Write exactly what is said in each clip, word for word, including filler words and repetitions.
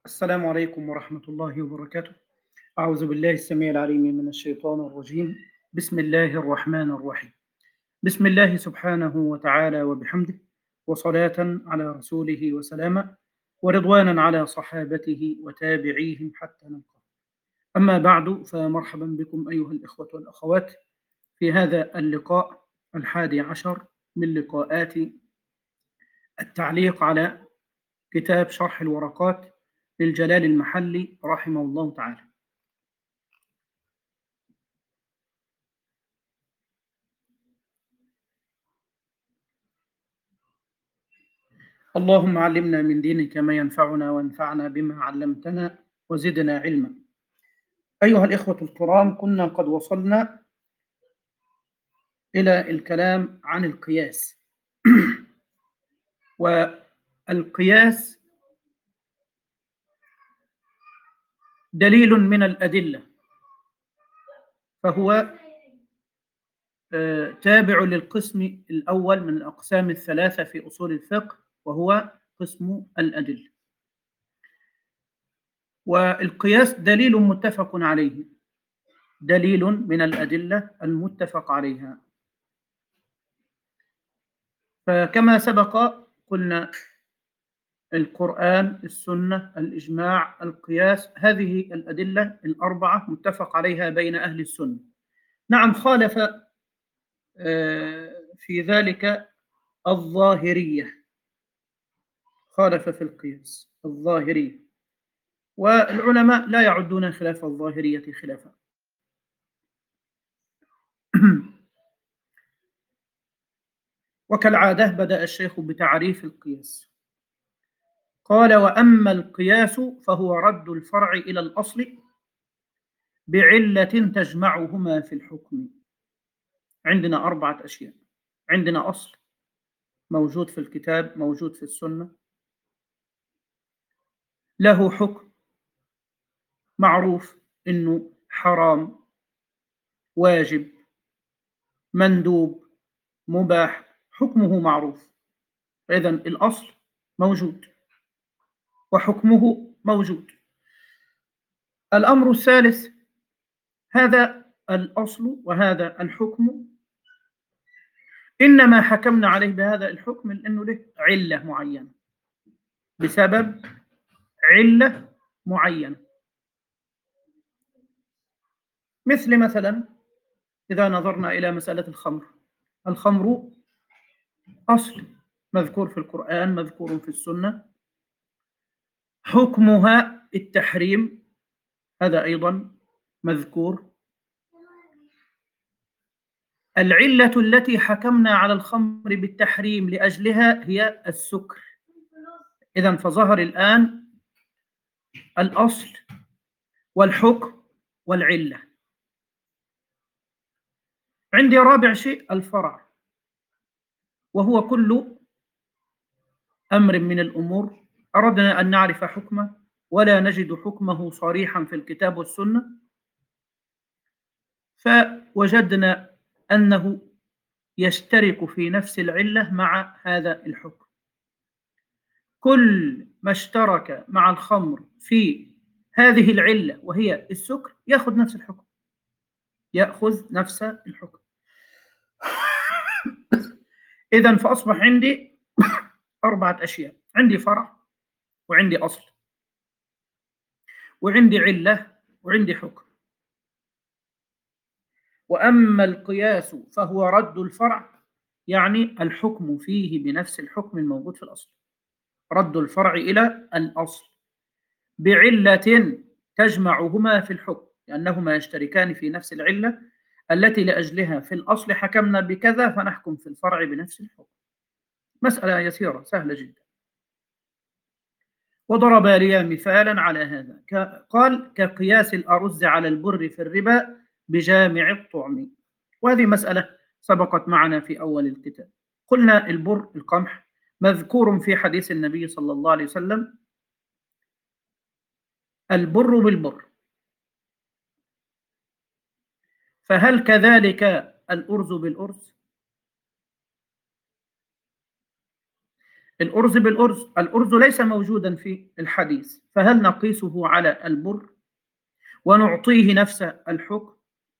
السلام عليكم ورحمة الله وبركاته. أعوذ بالله السميع العليم من الشيطان الرجيم. بسم الله الرحمن الرحيم. بسم الله سبحانه وتعالى وبحمده، وصلاة على رسوله وسلاما، ورضوانا على صحابته وتابعيهم حتى نلقاه. أما بعد، فمرحبا بكم أيها الإخوة والأخوات في هذا اللقاء الحادي عشر من لقاءات التعليق على كتاب شرح الورقات للجلال المحلي رحمه الله تعالى. اللهم علمنا من دينك ما ينفعنا، وانفعنا بما علمتنا، وزدنا علما. أيها الإخوة الكرام، كنا قد وصلنا إلى الكلام عن القياس. والقياس دليل من الأدلة، فهو تابع للقسم الأول من الأقسام الثلاثة في أصول الفقه، وهو قسم الأدلة. والقياس دليل متفق عليه، دليل من الأدلة المتفق عليها. فكما سبق قلنا القرآن، السنة، الإجماع، القياس، هذه الأدلة الأربعة متفق عليها بين أهل السنة. نعم، خالف في ذلك الظاهرية، خالف في القياس الظاهرية، والعلماء لا يعدون خلاف الظاهرية خلافا. وكالعادة بدأ الشيخ بتعريف القياس. قال: وأما القياس فهو رد الفرع إلى الأصل بعلة تجمعهما في الحكم. عندنا أربعة أشياء. عندنا أصل موجود في الكتاب، موجود في السنة، له حكم معروف إنه حرام، واجب، مندوب، مباح، حكمه معروف. إذن الأصل موجود وحكمه موجود. الأمر الثالث، هذا الأصل وهذا الحكم إنما حكمنا عليه بهذا الحكم لأنه له علة معينة، بسبب علة معينة. مثل مثلا إذا نظرنا إلى مسألة الخمر، الخمر أصل مذكور في القرآن، مذكور في السنة، حكمها التحريم، هذا أيضا مذكور. العلة التي حكمنا على الخمر بالتحريم لأجلها هي السكر. إذن فظهر الآن الأصل والحكم والعلة. عندي رابع شيء الفرع، وهو كل أمر من الأمور أردنا أن نعرف حكمه ولا نجد حكمه صريحا في الكتاب والسنة، فوجدنا أنه يشترك في نفس العلة مع هذا الحكم. كل ما اشترك مع الخمر في هذه العلة وهي السكر يأخذ نفس الحكم، يأخذ نفس الحكم. إذن فأصبح عندي أربعة أشياء: عندي فرع، وعندي أصل، وعندي علة، وعندي حكم. وأما القياس فهو رد الفرع، يعني الحكم فيه بنفس الحكم الموجود في الأصل، رد الفرع إلى الأصل بعلة تجمعهما في الحكم، لأنهما يشتركان في نفس العلة التي لأجلها في الأصل حكمنا بكذا، فنحكم في الفرع بنفس الحكم. مسألة يسيرة سهلة جدا. وضرب لي مثالا على هذا، قال: كقياس الأرز على البر في الربا بجامع الطعم. وهذه مسألة سبقت معنا في أول الكتاب. قلنا البر، القمح، مذكور في حديث النبي صلى الله عليه وسلم: البر بالبر. فهل كذلك الأرز بالأرز؟ الأرز بالأرز، الأرز ليس موجودا في الحديث، فهل نقيسه على البر ونعطيه نفس الحكم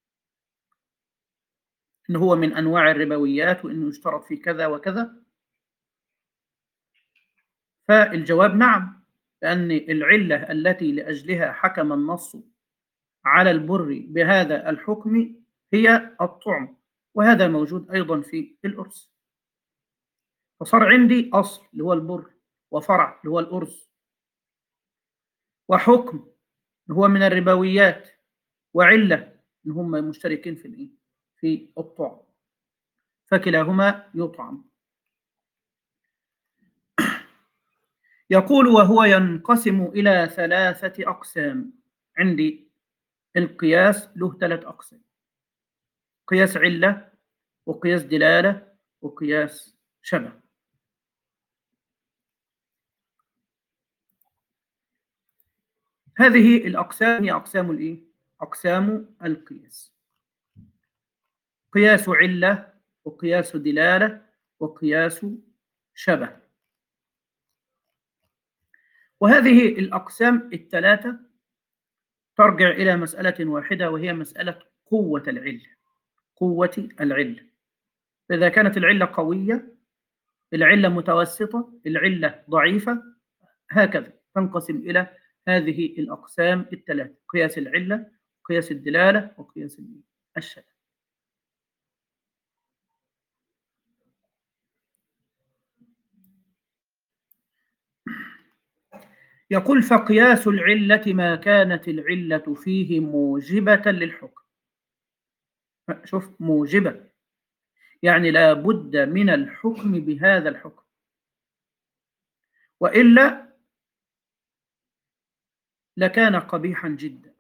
إن هو من أنواع الربويات وإنه يشترط في كذا وكذا؟ فالجواب نعم، لأن العلة التي لأجلها حكم النص على البر بهذا الحكم هي الطعم، وهذا موجود أيضا في الأرز. فصار عندي أصل اللي هو البر، وفرع اللي هو الأرز، وحكم اللي هو من الربويات، وعلة إن هم مشتركين في الإيه؟ في الطعم، فكلاهما يطعم. يقول وهو ينقسم إلى ثلاثة أقسام. عندي القياس له ثلاث أقسام: قياس علة، وقياس دلالة، وقياس شبه. هذه الأقسام هي أقسام الإيه؟ أقسام القياس: قياس علة، وقياس دلالة، وقياس شبه. وهذه الأقسام الثلاثة ترجع إلى مسألة واحدة، وهي مسألة قوة العلة. قوة العلة، إذا كانت العلة قوية، العلة متوسطة، العلة ضعيفة، هكذا تنقسم إلى هذه الأقسام الثلاثة: قياس العلة، قياس الدلالة، وقياس الشبه. يقول فقياس العلة ما كانت العلة فيه موجبة للحكم. شوف، موجبة يعني لا بد من الحكم بهذا الحكم، وإلا لكان قبيحا جدا.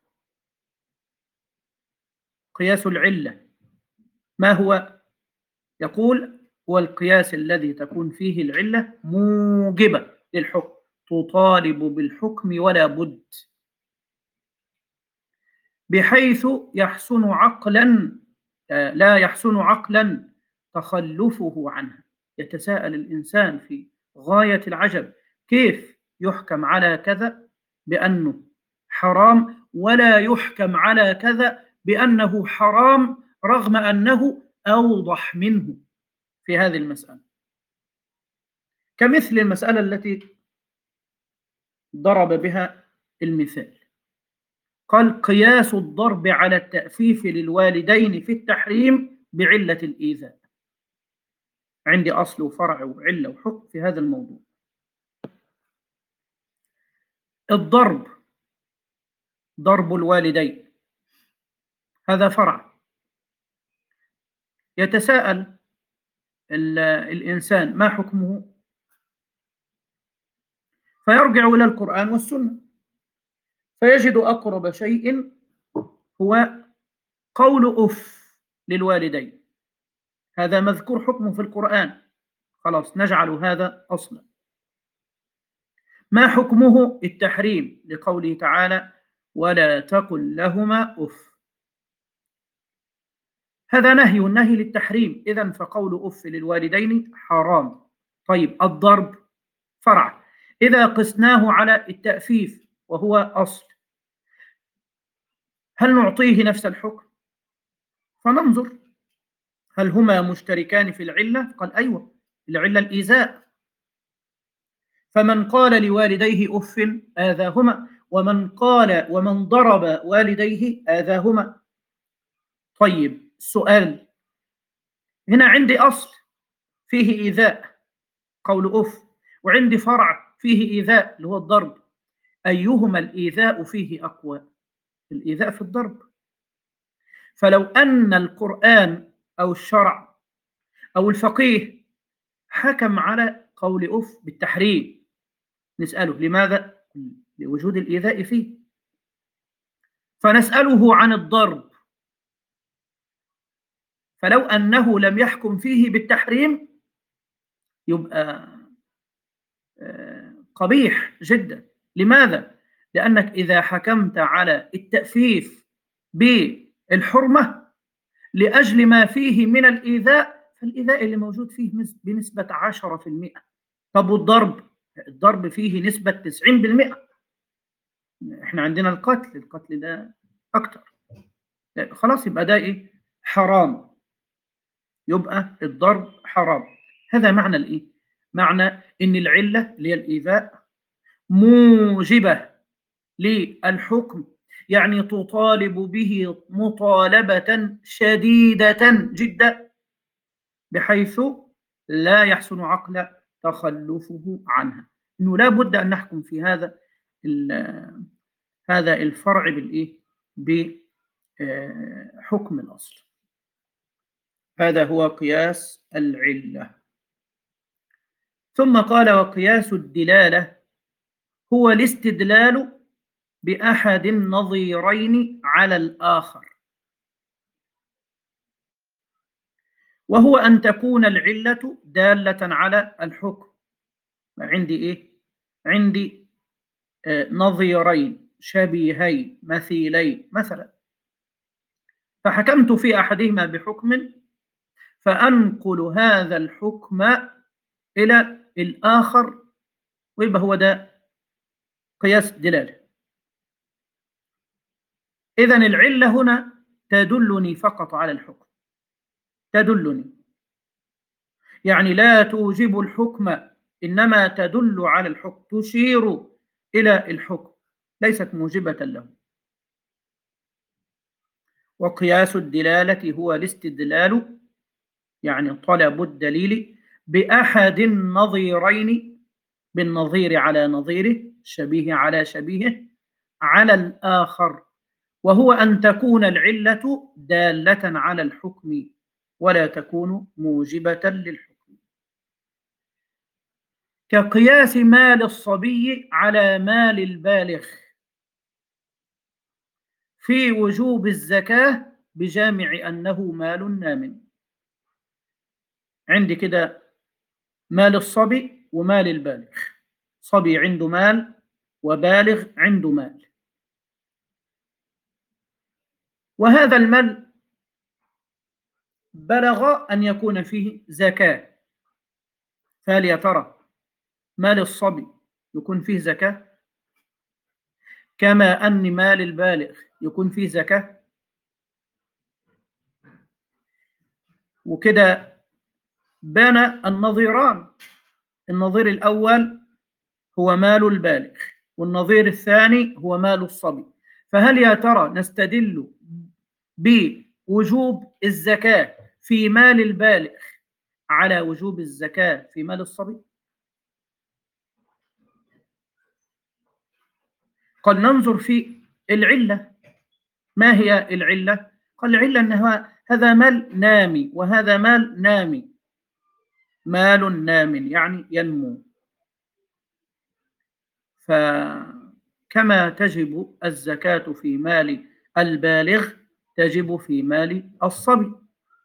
قياس العلة ما هو؟ يقول هو القياس الذي تكون فيه العلة موجبة للحكم، تطالب بالحكم ولا بد، بحيث يحسن عقلا لا يحسن عقلا تخلفه عنها. يتساءل الإنسان في غاية العجب: كيف يحكم على كذا بأنه حرام، ولا يحكم على كذا بأنه حرام، رغم أنه أوضح منه في هذه المسألة؟ كمثل المسألة التي ضرب بها المثال، قال قياس الضرب على التأفيف للوالدين في التحريم بعلة الإيذاء. عندي أصل وفرع وعلة وحكم في هذا الموضوع. الضرب، ضرب الوالدين، هذا فرع. يتساءل الإنسان ما حكمه؟ فيرجع إلى القرآن والسنة، فيجد أقرب شيء هو قول أف للوالدين. هذا مذكور حكمه في القرآن، خلاص نجعل هذا أصلا. ما حكمه؟ التحريم، لقوله تعالى ولا تقل لهما أف. هذا نهي، النهي للتحريم، إذن فقول أف للوالدين حرام. طيب الضرب فرع، إذا قسناه على التأفيف وهو أصل، هل نعطيه نفس الحكم؟ فننظر هل هما مشتركان في العلة؟ قال أيوة، العلة الإيذاء، فمن قال لوالديه أف آذاهما، ومن قال ومن ضرب والديه آذاهما. طيب السؤال هنا، عندي أصل فيه إيذاء قول أف، وعندي فرع فيه إيذاء اللي هو الضرب، أيهما الإيذاء فيه أقوى؟ الإيذاء في الضرب. فلو أن القرآن أو الشرع أو الفقيه حكم على قول أف بالتحريم، نسأله لماذا؟ لوجود الإيذاء فيه. فنسأله عن الضرب، فلو أنه لم يحكم فيه بالتحريم يبقى قبيح جدا. لماذا؟ لأنك إذا حكمت على التأفيف بالحرمة لأجل ما فيه من الإيذاء، فالإيذاء اللي موجود فيه بنسبة عشرة في المئة، طب والضرب؟ الضرب فيه نسبة تسعين بالمئة. احنا عندنا القتل، القتل ده أكتر. خلاص يبقى ده إيه؟ حرام. يبقى الضرب حرام. هذا معنى الإيه؟ معنى إن العلة اللي هي الإيذاء موجبة للحكم، يعني تطالب به مطالبة شديدة جدا بحيث لا يحسن عقل تخلفه عنها. انه لا بد ان نحكم في هذا هذا الفرع بالايه؟ بحكم الاصل. هذا هو قياس العله. ثم قال: وقياس الدلاله هو الاستدلال باحد النظيرين على الاخر، وهو ان تكون العله داله على الحكم. عندي ايه؟ عندي نظيرين شبيهين مثيلين مثلا، فحكمت في أحدهما بحكم، فأنقل هذا الحكم إلى الآخر، ويبقى هو ده قياس دلالة. إذن العلة هنا تدلني فقط على الحكم، تدلني، يعني لا توجب الحكم، إنما تدل على الحكم، تشير إلى الحكم، ليست موجبة له. وقياس الدلالة هو الاستدلال، يعني طلب الدليل بأحد النظيرين، بالنظير على نظيره، شبيه على شبيهه، على الآخر، وهو أن تكون العلة دالة على الحكم ولا تكون موجبة للحكم. كقياس مال الصبي على مال البالغ في وجوب الزكاة بجامع أنه مال نام. عندي كده مال الصبي ومال البالغ. صبي عنده مال وبالغ عنده مال، وهذا المال بلغ أن يكون فيه زكاة، فهل يا ترى مال الصبي يكون فيه زكاة كما أن مال البالغ يكون فيه زكاة؟ وكده بان النظيران. النظير الأول هو مال البالغ، والنظير الثاني هو مال الصبي. فهل يا ترى نستدل بوجوب الزكاة في مال البالغ على وجوب الزكاة في مال الصبي؟ قد ننظر في العلة. ما هي العلة؟ قال العلة أن هذا مال نامي وهذا مال نامي. مال نام يعني ينمو، فكما تجب الزكاة في مال البالغ تجب في مال الصبي.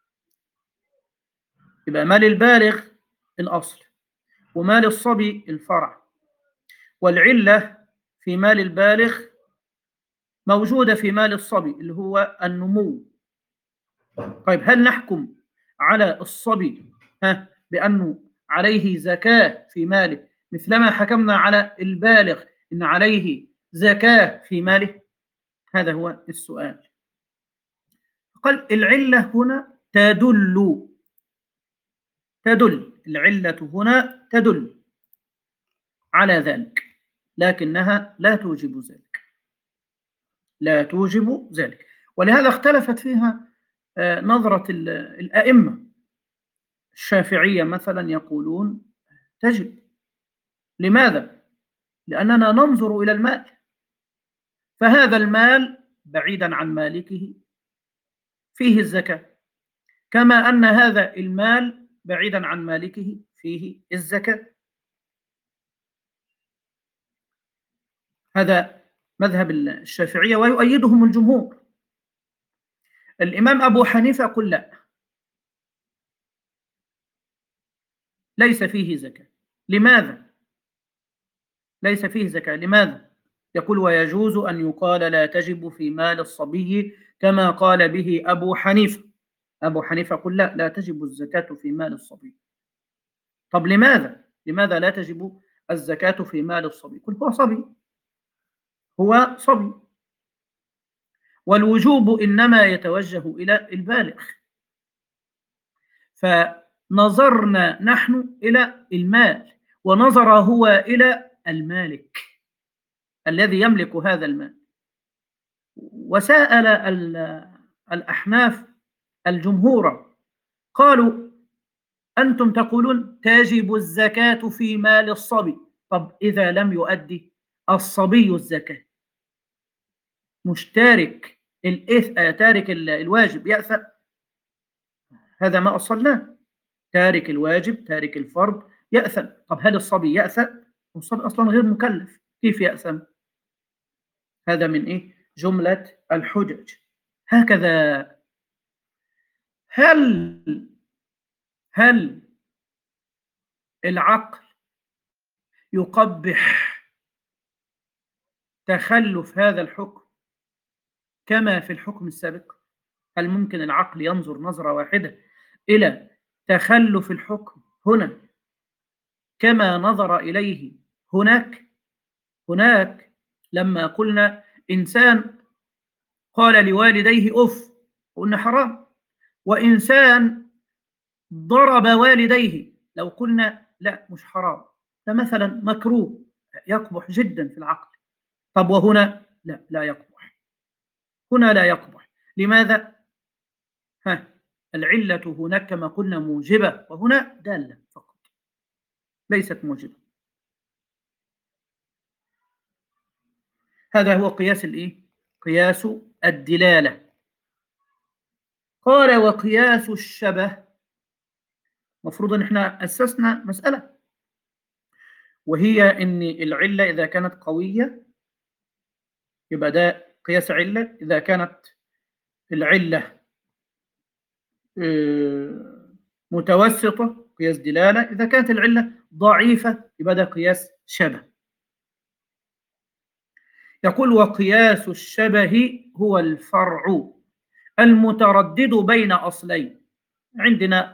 يبقى مال البالغ الأصل، ومال الصبي الفرع، والعلة في مال البالغ موجودة في مال الصبي اللي هو النمو. طيب هل نحكم على الصبي ها بأنه عليه زكاة في ماله مثلما حكمنا على البالغ إن عليه زكاة في ماله؟ هذا هو السؤال. قال العلة هنا تدل تدل العلة هنا تدل على ذلك، لكنها لا توجب ذلك، لا توجب ذلك. ولهذا اختلفت فيها نظرة الأئمة. الشافعية مثلا يقولون تجب. لماذا؟ لأننا ننظر إلى المال، فهذا المال بعيدا عن مالكه فيه الزكاة، كما أن هذا المال بعيدا عن مالكه فيه الزكاة. هذا مذهب الشافعية ويؤيدهم الجمهور. الإمام أبو حنيفة يقول لا، ليس فيه زكاة. لماذا ليس فيه زكاة؟ لماذا؟ يقول ويجوز أن يقال لا تجب في مال الصبي كما قال به أبو حنيفة. أبو حنيفة يقول لا، لا تجب الزكاة في مال الصبي. طب لماذا؟ لماذا لا تجب الزكاة في مال الصبي؟ قل هو صبي، هو صبي، والوجوب إنما يتوجه إلى البالغ. فنظرنا نحن إلى المال، ونظر هو إلى المالك الذي يملك هذا المال. وسأل الأحناف الجمهور قالوا أنتم تقولون تجب الزكاة في مال الصبي، طب إذا لم يؤدي الصبي الزكاة مش تارك الإث... تارك الواجب يأثم؟ هذا ما أصلناه، تارك الواجب تارك الفرض يأثم. طب هل الصبي يأثم؟ الصبي أصلا غير مكلف، كيف يأثم؟ هذا من إيه؟ جملة الحجج. هكذا هل هل العقل يقبح تخلف هذا الحكم كما في الحكم السابق؟ هل ممكن العقل ينظر نظرة واحدة إلى تخلف الحكم هنا كما نظر إليه هناك؟ هناك لما قلنا إنسان قال لوالديه أف، قلنا حرام. وإنسان ضرب والديه، لو قلنا لا مش حرام، ده مثلا مكروه يقبح جدا في العقل. طب وهنا لا لا يقبح، هنا لا يقبح. لماذا؟ ها، العلة هناك كما قلنا موجبة، وهنا دالة فقط ليست موجبة. هذا هو قياس الايه؟ قياس الدلالة. قال وقياس الشبه. مفروض ان احنا اسسنا مسألة، وهي ان العلة اذا كانت قوية يبقى ده قياس علة، اذا كانت العلة متوسطة قياس دلالة، إذا كانت العلة ضعيفة يبقى ده قياس شبه. يقول وقياس الشبه هو الفرع المتردد بين أصلين. عندنا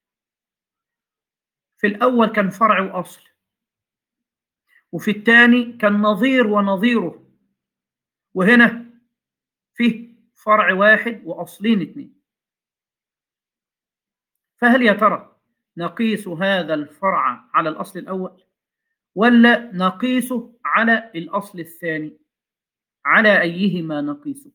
في الأول كان فرع وأصل، وفي الثاني كان نظير ونظيره، وهنا فيه فرع واحد وأصلين اثنين. فهل يا ترى نقيس هذا الفرع على الأصل الأول ولا نقيسه على الأصل الثاني؟ على أيهما نقيسه؟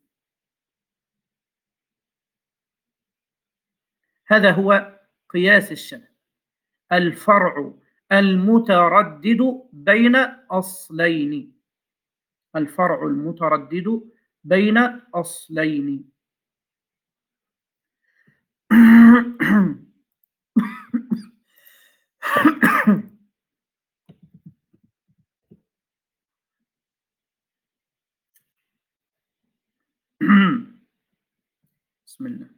هذا هو قياس الشبه، الفرع المتردد بين أصلين، الفرع المتردد بين أصلين. بسم الله.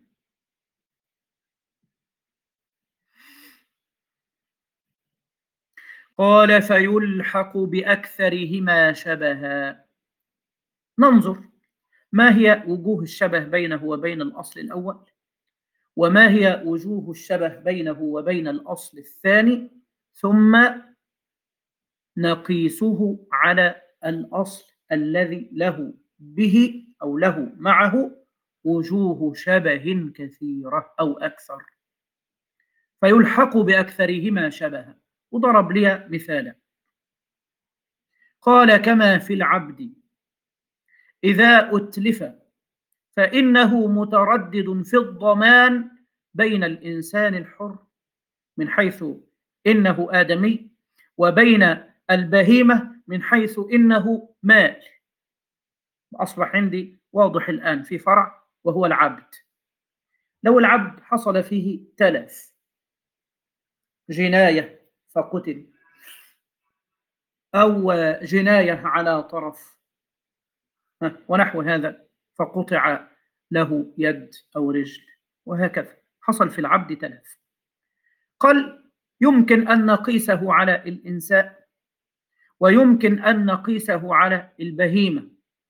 قال فيلحق بأكثرهما شبها. ننظر ما هي وجوه الشبه بينه وبين الأصل الأول، وما هي وجوه الشبه بينه وبين الأصل الثاني، ثم نقيسه على الأصل الذي له به أو له معه وجوه شبه كثيرة أو أكثر. فيلحق بأكثرهما شبها، وضرب لي مثالا. قال كما في العبد إذا أتلف فإنه متردد في الضمان بين الإنسان الحر من حيث إنه آدمي، وبين البهيمة من حيث إنه مال. أصبح عندي واضح الآن في فرع وهو العبد. لو العبد حصل فيه تلف، جناية فقتل، أو جناية على طرف ونحو هذا فقطع له يد أو رجل، وهكذا حصل في العبد تلف. قال يمكن أن نقيسه على الإنسان، ويمكن أن نقيسه على البهيمة.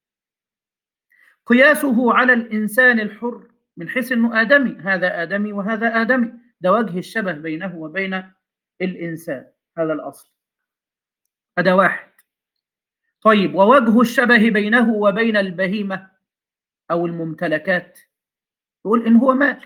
قياسه على الإنسان الحر من حيث أنه آدمي، هذا آدمي وهذا آدمي، ده وجه الشبه بينه وبين الإنسان. هذا الأصل. هذا واحد. طيب، ووجه الشبه بينه وبين البهيمة أو الممتلكات، يقول إن هو مال.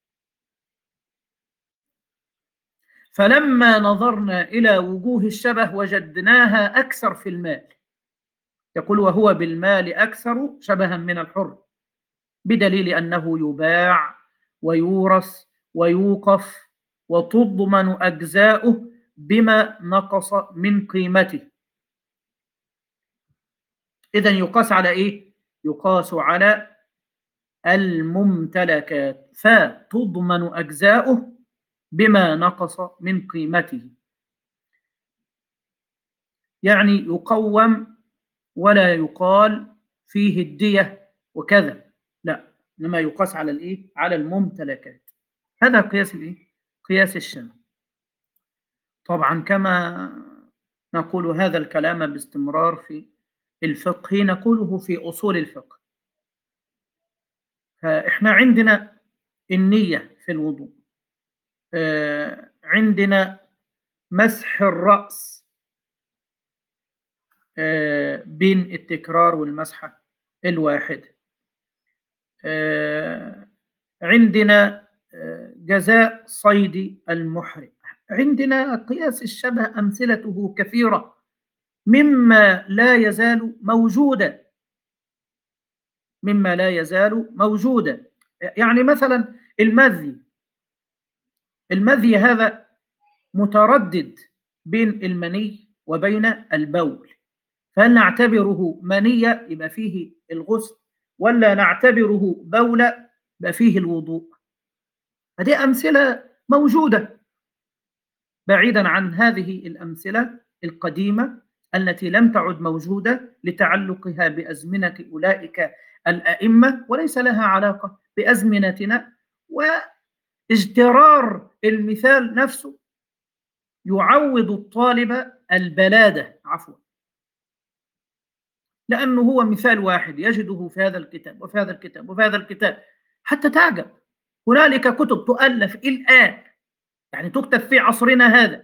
فلما نظرنا إلى وجوه الشبه وجدناها أكثر في المال. يقول وهو بالمال أكثر شبها من الحر، بدليل أنه يباع ويورث ويوقف وتضمن أجزاؤه بما نقص من قيمته. إذن يقاس على إيه؟ يقاس على الممتلكات، فتضمن أجزاؤه بما نقص من قيمته. يعني يقوم ولا يقال فيه الدية وكذا، لا، إنما يقاس على الإيه؟ على الممتلكات. هذا قياس الإيه؟ قياس الشبه. طبعا كما نقول هذا الكلام باستمرار في الفقه نقوله في أصول الفقه. فإحنا عندنا النية في الوضوء، آه عندنا مسح الرأس آه بين التكرار والمسحة الواحد، آه عندنا آه جزاء صيد المحرم. عندنا قياس الشبه أمثلته كثيرة مما لا يزال موجودا، مما لا يزال موجودا. يعني مثلا المذي، المذي هذا متردد بين المني وبين البول، فهل نعتبره منية يبقى فيه الغسل، ولا نعتبره بولة يبقى فيه الوضوء؟ هذه أمثلة موجودة، بعيدا عن هذه الأمثلة القديمة التي لم تعد موجودة لتعلقها بأزمنة أولئك الأئمة، وليس لها علاقة بأزمنتنا. واجترار المثال نفسه يعود الطالب البلادة، عفوا، لأنه هو مثال واحد يجده في هذا الكتاب وفي هذا الكتاب وفي هذا الكتاب حتى تعجب. هنالك كتب تؤلف الآن، يعني تكتب في عصرنا هذا،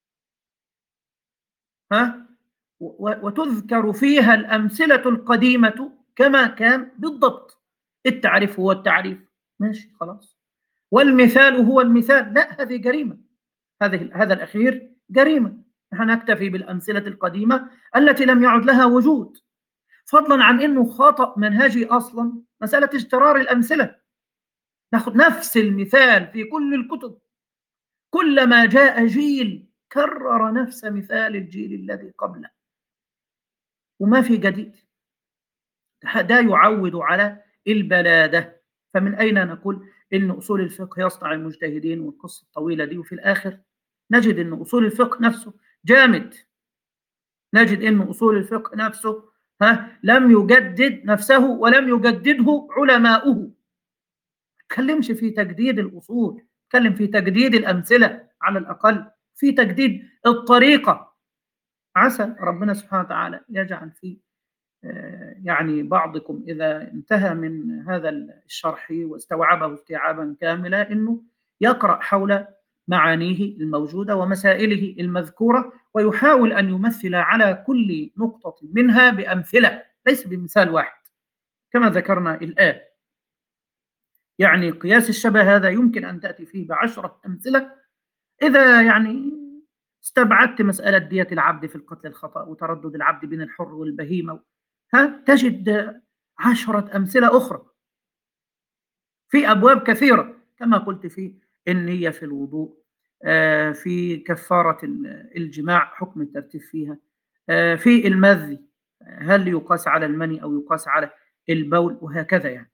ها، وتذكر فيها الأمثلة القديمة كما كان بالضبط. التعريف هو التعريف، ماشي خلاص، والمثال هو المثال، لا، هذه جريمة، هذه هذا الأخير جريمة. نحن نكتفي بالأمثلة القديمة التي لم يعد لها وجود، فضلا عن أنه خطأ منهجي أصلا مسألة اجترار الأمثلة. ناخذ نفس المثال في كل الكتب، كلما جاء جيل كرر نفس مثال الجيل الذي قبله وما في جديد. ده يعود على البلادة. فمن أين نقول إن أصول الفقه يصنع المجتهدين والقصة الطويلة دي، وفي الآخر نجد إن أصول الفقه نفسه جامد، نجد إن أصول الفقه نفسه ها لم يجدد نفسه ولم يجدده علماؤه. ما تكلمش في تجديد الأصول، تكلم في تجديد الأمثلة، على الأقل في تجديد الطريقة. عسى ربنا سبحانه وتعالى يجعل في يعني بعضكم إذا انتهى من هذا الشرح واستوعبه استيعابا كاملا أنه يقرأ حول معانيه الموجودة ومسائله المذكورة، ويحاول أن يمثل على كل نقطة منها بأمثلة، ليس بمثال واحد كما ذكرنا الآن. يعني قياس الشبه هذا يمكن أن تأتي فيه بعشرة أمثلة. إذا يعني استبعدت مسألة دية العبد في القتل الخطأ وتردد العبد بين الحر والبهيمة، ها تجد عشرة أمثلة أخرى في أبواب كثيرة، كما قلت في النية في الوضوء، في كفارة الجماع حكم الترتيب فيها، في المذي هل يقاس على المني أو يقاس على البول، وهكذا يعني.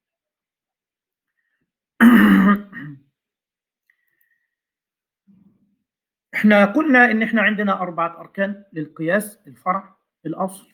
احنا قلنا ان احنا عندنا أربعة أركان للقياس: الفرع، الأصل،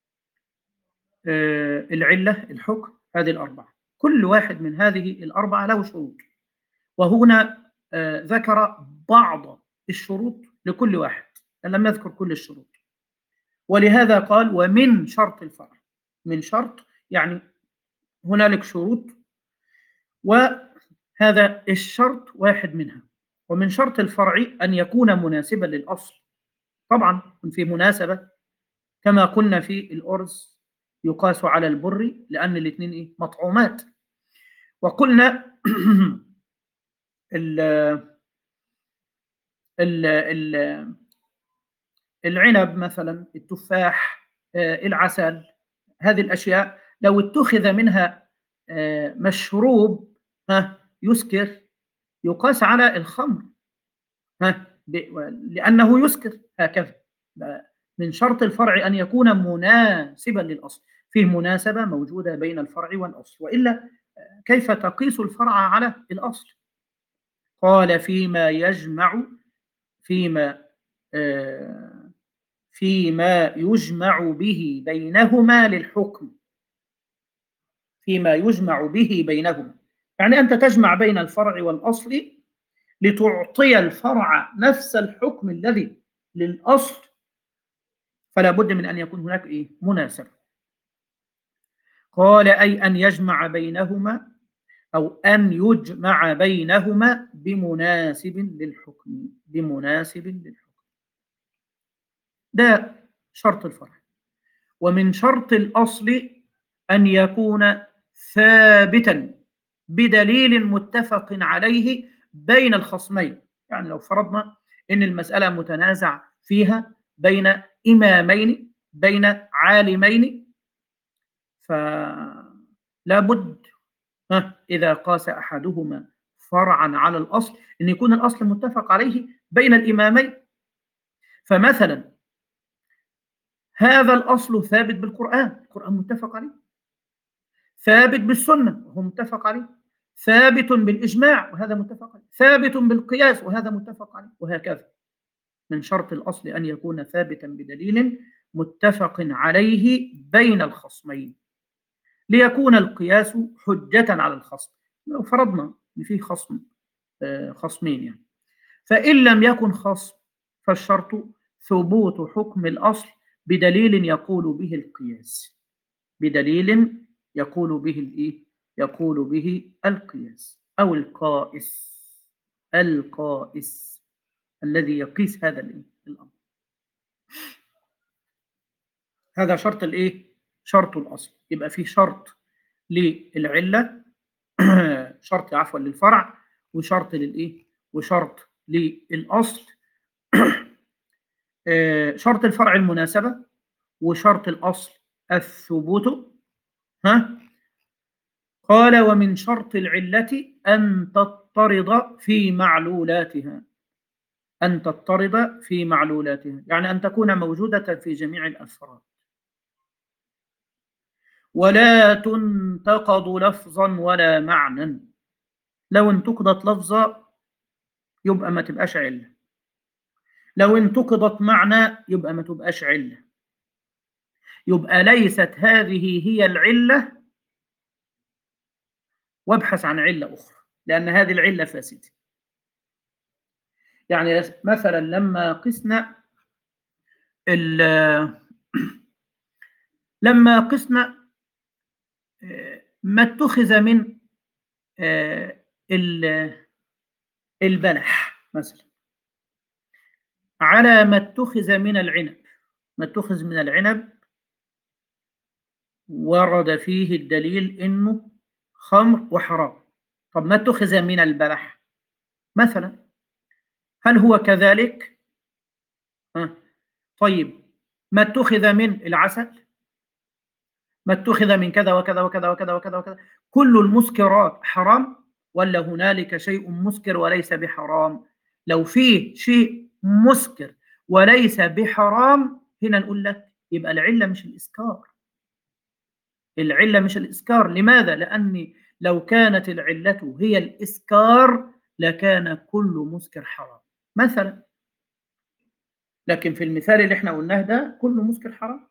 العلة، الحكم. هذه الأربعة، كل واحد من هذه الأربعة له شروط، وهنا ذكر بعض الشروط لكل واحد، لم يذكر كل الشروط. ولهذا قال ومن شرط الفرع. من شرط يعني هنالك شروط، وهذا الشرط واحد منها، ومن شرط الفرع أن يكون مناسبا للأصل. طبعا في مناسبة، كما قلنا في الأرز يقاس على البر لأن الاثنين إيه؟ مطعومات. وقلنا ال ال ال العنب مثلا، التفاح، العسل، هذه الأشياء لو اتخذ منها مشروب ها يسكر يقاس على الخمر ها لأنه يسكر. هكذا من شرط الفرع أن يكون مناسبا للأصل، فيه مناسبة موجودة بين الفرع والأصل، وإلا كيف تقيس الفرع على الأصل؟ قال فيما يجمع فيما آه فيما يجمع به بينهما للحكم. فيما يجمع به بينهما يعني أنت تجمع بين الفرع والأصل لتعطي الفرع نفس الحكم الذي للأصل، فلا بد من أن يكون هناك إيه؟ مناسبة. قال أي أن يجمع بينهما أو أن يجمع بينهما بمناسب للحكم. بمناسب للحكم ده شرط الفرع. ومن شرط الأصل أن يكون ثابتا بدليل متفق عليه بين الخصمين. يعني لو فرضنا أن المسألة متنازع فيها بين إمامين، بين عالمين، فلا بد إذا قاس أحدهما فرعا على الأصل أن يكون الأصل متفق عليه بين الإمامين. فمثلا هذا الأصل ثابت بالقرآن، القرآن متفق عليه، ثابت بالسنة وهو متفق عليه، ثابت بالإجماع وهذا متفق عليه، ثابت بالقياس وهذا متفق عليه، وهكذا. من شرط الأصل أن يكون ثابتا بدليل متفق عليه بين الخصمين ليكون القياس حجة على الخصم. لو فرضنا أن فيه خصم خصمين يعني، فإن لم يكن خصم فالشرط ثبوت حكم الأصل بدليل يقول به القياس. بدليل يقول به الإيه؟ يقول به القياس أو القائس. القائس الذي يقيس هذا الأمر. هذا شرط الإيه؟ شرط الأصل. يبقى فيه شرط للعلة، شرط عفوا للفرع، وشرط للإيه؟ وشرط للأصل. شرط الفرع المناسبة، وشرط الأصل الثبوت. ها؟ قال ومن شرط العلة أن تضطرد في معلولاتها. أن تضطرد في معلولاتها يعني أن تكون موجودة في جميع الأفراد، ولا تنتقض لفظا ولا معنى. لو انتقضت لفظا يبقى ما تبقاش علة، لو انتقضت معنى يبقى ما تبقاش علة. يبقى ليست هذه هي العلة، وابحث عن علة أخرى لأن هذه العلة فاسدة. يعني مثلا لما قسنا لما قسنا ما اتخذ من البلح مثلا على ما اتخذ من العنب. ما اتخذ من العنب ورد فيه الدليل انه خمر وحرام. طب ما اتخذ من البلح مثلا هل هو كذلك؟ ها. طيب ما اتخذ من العسل، ما اتخذ من كذا وكذا وكذا وكذا وكذا وكذا، كل المسكرات حرام ولا هنالك شيء مسكر وليس بحرام؟ لو فيه شيء مسكر وليس بحرام هنا نقول لك يبقى العلة مش الإسكار. العلة مش الإسكار. لماذا؟ لأن لو كانت العلة هي الإسكار لكان كل مسكر حرام مثلا، لكن في المثال اللي احنا قلناه ده كل مسكر حرام.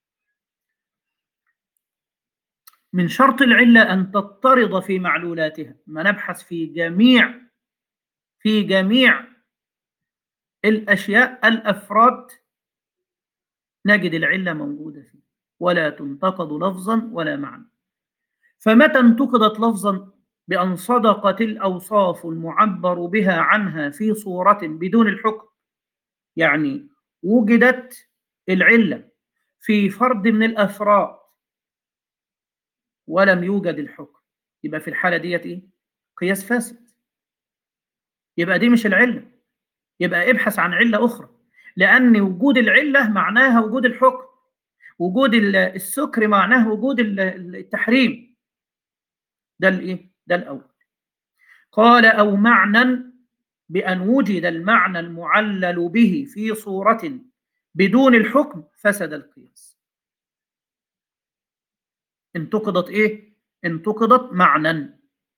من شرط العلة أن تضطرد في معلولاتها. ما نبحث في جميع في جميع الأشياء الأفراد نجد العلة موجودة فيه، ولا تنتقد لفظا ولا معنى. فمتى انتقدت لفظا بأن صدقت الأوصاف المعبر بها عنها في صورة بدون الحكم، يعني وجدت العلة في فرد من الأفراد ولم يوجد الحكم، يبقى في الحالة ديت إيه؟ قياس فاسد. يبقى دي مش العلة، يبقى ابحث عن علة أخرى، لأن وجود العلة معناها وجود الحكم، وجود السكر معناه وجود التحريم. ده الإيه؟ ده الأول. قال أو معنى بأن وجد المعنى المعلل به في صورة بدون الحكم فسد القياس. انتقضت إيه؟ انتقضت معنى.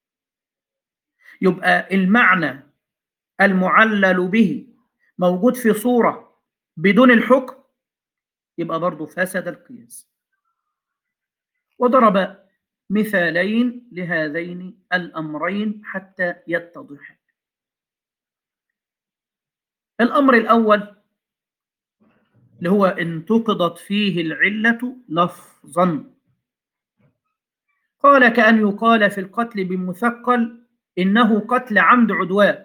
يبقى المعنى المعلل به موجود في صورة بدون الحكم، يبقى برضه فسد القياس. وضرب مثالين لهذين الأمرين حتى يتضح. الأمر الأول اللي هو انتقضت فيه العلة لفظا، قال كأن يقال في القتل بمثقل إنه قتل عمد عدوان.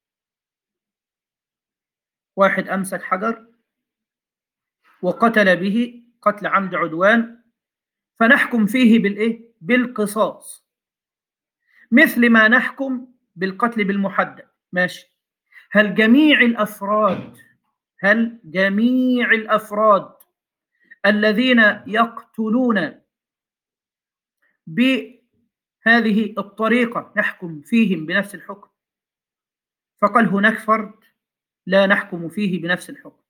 واحد أمسك حجر وقتل به قتل عمد عدوان، فنحكم فيه بالإيه؟ بالقصاص، مثل ما نحكم بالقتل بالمحدد. ماشي. هل جميع الأفراد هل جميع الأفراد الذين يقتلون بهذه الطريقة نحكم فيهم بنفس الحكم؟ فقال هناك فرد لا نحكم فيه بنفس الحكم،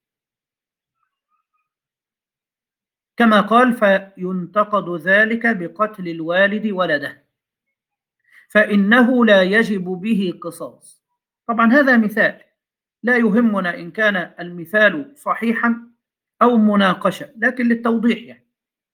كما قال فينتقد ذلك بقتل الوالد ولده فإنه لا يجب به قصاص. طبعا هذا مثال، لا يهمنا إن كان المثال صحيحا أو مناقشة، لكن للتوضيح يعني.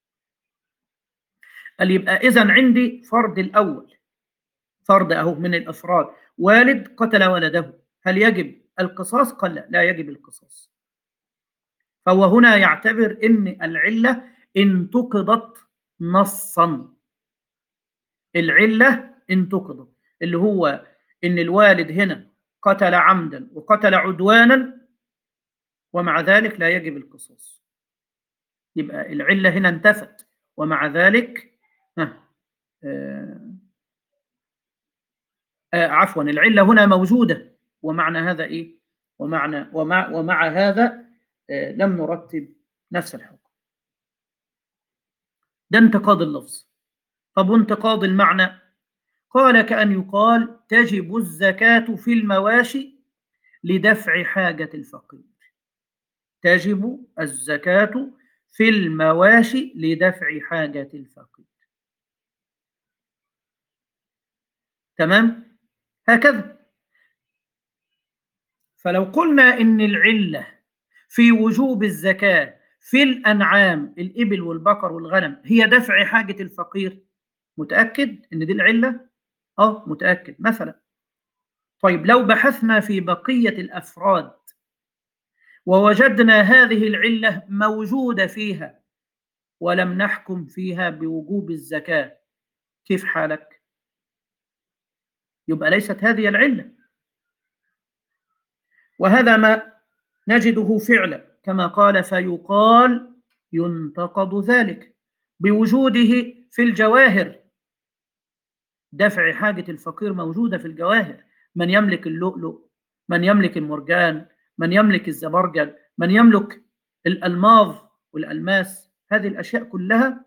قال يبقى إذن عندي فرد الأول، فرد أهو من الأفراد، والد قتل ولده، هل يجب القصاص؟ قال لا، لا يجب القصاص. فهو هنا يعتبر إن العلة انتقضت نصا. العلة انتقضت، اللي هو إن الوالد هنا قتل عمدا وقتل عدوانا، ومع ذلك لا يجب القصاص. يبقى العلة هنا انتفت، ومع ذلك آه آه عفوا العلة هنا موجودة، ومعنى هذا إيه؟ ومعنى ومع, ومع هذا آه لم نرتب نفس الحكم. ده انتقاض اللفظ. طب وانتقاض المعنى؟ قال كأن يقال تجب الزكاة في المواشي لدفع حاجة الفقير. تجب الزكاة في المواشي لدفع حاجة الفقير. تمام؟ هكذا. فلو قلنا إن العلة في وجوب الزكاة في الأنعام الإبل والبقر والغنم هي دفع حاجة الفقير، متأكد إن دي العلة؟ آه متأكد. مثلا طيب لو بحثنا في بقية الأفراد ووجدنا هذه العلة موجودة فيها ولم نحكم فيها بوجوب الزكاة، كيف حالك؟ يبقى ليست هذه العلة. وهذا ما نجده فعلا، كما قال فيقال ينتقد ذلك بوجوده في الجواهر. دفع حاجة الفقير موجودة في الجواهر، من يملك اللؤلؤ، من يملك المرجان، من يملك الزبرجد، من يملك الألماظ والألماس، هذه الأشياء كلها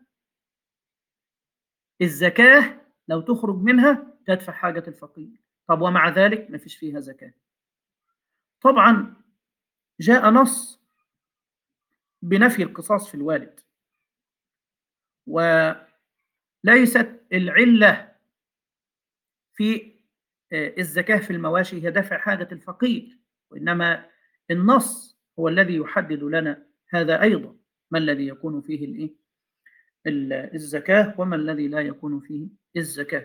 الزكاة لو تخرج منها تدفع حاجة الفقير. طب ومع ذلك ما فيش فيها زكاة. طبعا جاء نص بنفي القصاص في الوالد، وليست العلة في الزكاة في المواشي هي دفع حاجة الفقير، وإنما النص هو الذي يحدد لنا هذا أيضا، ما الذي يكون فيه الإيه؟ الزكاة وما الذي لا يكون فيه الزكاة.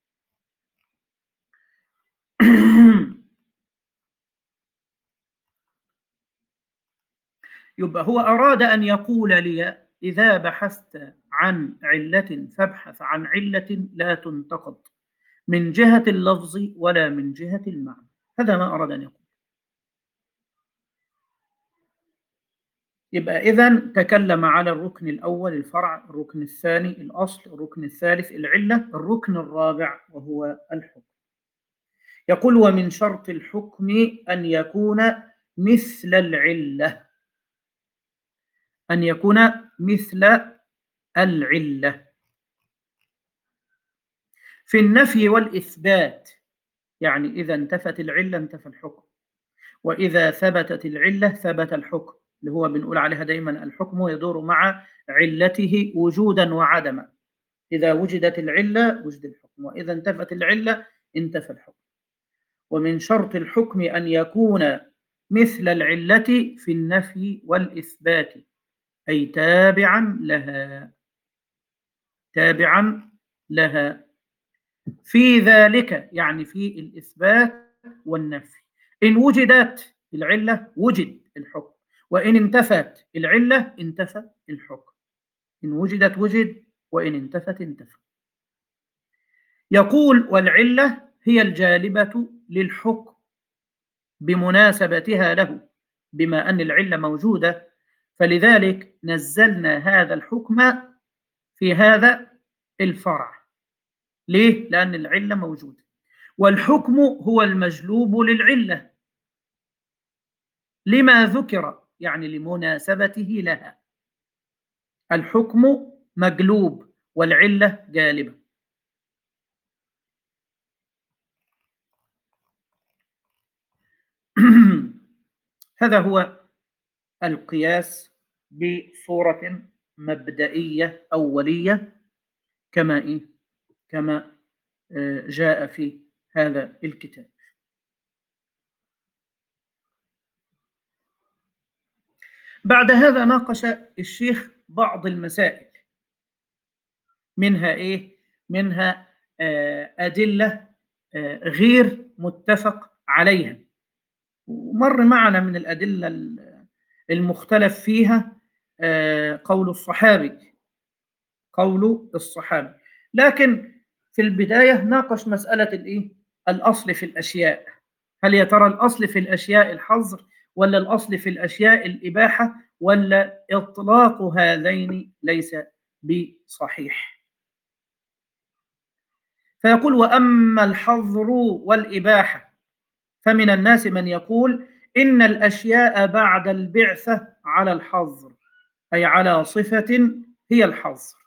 يبقى هو أراد أن يقول لي إذا بحثت عن علة فابحث عن علة لا تنتقد، من جهة اللفظ ولا من جهة المعنى. هذا ما أراد أن يقول. يبقى إذن تكلم على الركن الأول الفرع، الركن الثاني الأصل، الركن الثالث العلة، الركن الرابع وهو الحكم. يقول: ومن شرط الحكم أن يكون مثل العلة، أن يكون مثل العلة في النفي والإثبات. يعني إذا انتفت العلة انتفى الحكم، وإذا ثبتت العلة ثبت الحكم، اللي هو بنقول عليها دايما الحكم يدور مع علته وجودا وعدما. إذا وجدت العلة وجد الحكم، وإذا انتفت العلة انتفى الحكم. ومن شرط الحكم أن يكون مثل العلة في النفي والإثبات، أي تابعا لها، تابعا لها في ذلك، يعني في الإثبات والنفي. إن وجدت العلة وجد الحكم، وإن انتفت العلة انتفى الحكم. إن وجدت وجد، وإن انتفت انتفى. يقول: والعلة هي الجالبة للحكم بمناسبتها له، بما أن العلة موجودة فلذلك نزلنا هذا الحكم في هذا الفرع. ليه؟ لأن العلة موجودة، والحكم هو المجلوب للعلة لما ذكر، يعني لمناسبته لها. الحكم مجلوب والعلة جالبة. هذا هو القياس بصورة مبدئية أولية، كما إيه؟ كما جاء في هذا الكتاب. بعد هذا ناقش الشيخ بعض المسائل، منها إيه؟ منها أدلة غير متفق عليها، ومر معنا من الأدلة المختلف فيها قول الصحابي، قول الصحابي. لكن في البداية ناقش مسألة الإيه؟ الأصل في الأشياء. هل يا ترى الأصل في الأشياء الحظر، ولا الأصل في الأشياء الإباحة، ولا إطلاق هذين ليس بصحيح؟ فيقول: وأما الحظر والإباحة فمن الناس من يقول إن الأشياء بعد البعثة على الحظر، أي على صفة هي الحظر.